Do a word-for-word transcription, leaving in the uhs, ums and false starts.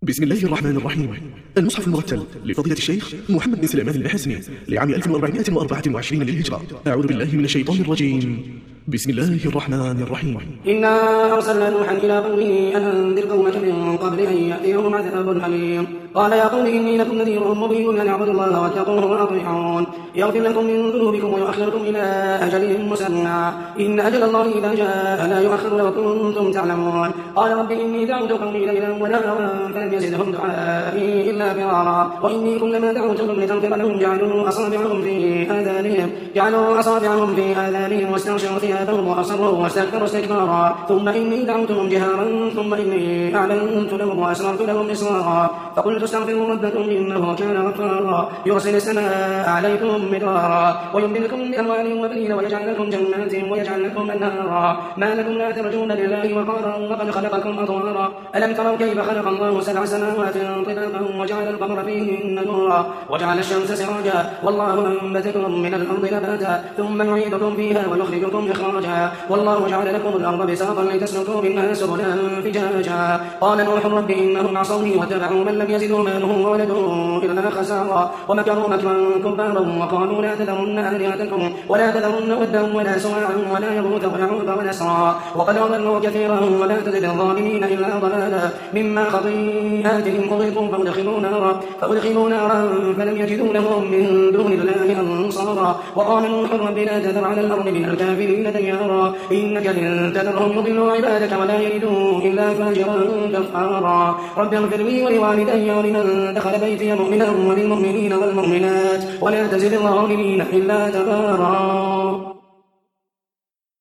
بسم الله الرحمن الرحيم. المصحف المرتل لفضيلة الشيخ محمد بن سليمان المحاسني لعام ألف وأربعمائة وأربعة وعشرين للهجرة. أعوذ بالله من الشيطان الرجيم. بسم الله الرحمن الرحيم. إنا أرسلنا نوحا إلى قومه أن أنذر قومك من قبل أن يأتيهم عذاب أليم. قال يا قوم إني لكم نذير مبين أن اعبدوا الله واتقوه وأطيعون يغفر لكم من ذنوبكم ويؤخركم إلى أجل مسمى إن أجل الله إذا جاء لا يؤخر لو كنتم تعلمون. قال رب إني دعوت قومي ليلا ونهارا فلم يزدهم دعائي إلا فرارا وإني كلما دعوتهم لتغفر لهم جعلوا أصابعهم في آذانهم جعلوا أصابعهم في آذانهم واستغشوا ثيابهم وأصروا واستكبروا استكبارا ثم إني دعوتهم جهارا ثم إني أعلنت لهم وأسررت لهم إسرارا فقلت استغفروا ربكم إنه كان غفارا يرسل السماء عليكم مدرارا ويمددكم بأموال وبنين ويجعل لكم جنات ويجعل لكم أنهارا ما لكم لا ترجون لله وقارا وقد خلقكم أطوارا ألم تروا كيف خلق الله سبع سماوات طباقا وجعل القمر فيهن نورا وجعل الشمس سراجا والله أنبتكم من الأرض نباتا ثم يعيدكم فيها ويخرجكم إخراجا والله جعل لكم الأرض بساطا لتسلكوا منها سبلا فجاجا. قال نوح رب إنهم عصوني واتبعوا من لم يزده ماله وولده إلا خسارا ومكروا مكرا كبارا وقالوا لا تذرن آلهتكم ولا تذرن ودا ولا سواعا ولا يغوث ويعوق ونسرا وقد أضلوا كثيرا ولا تزد الظالمين إلا ضلالا مما خطيئاتهم أغرقوا فأدخلوا نارا فأدخلوا نارا فلم يجدوا لهم من دون الله أنصارا. وقال نوح رب لا تذر على الأرض من الكافرين ديارا إنك إن تذرهم يضلوا عبادك ولا يلدوا إلا فاجرا كفارا. رب اغفر لي ولوالدي ولمن دخل بيتي مؤمنا وللمؤمنين والمؤمنات ولا تزد الظالمين إلا تبارا.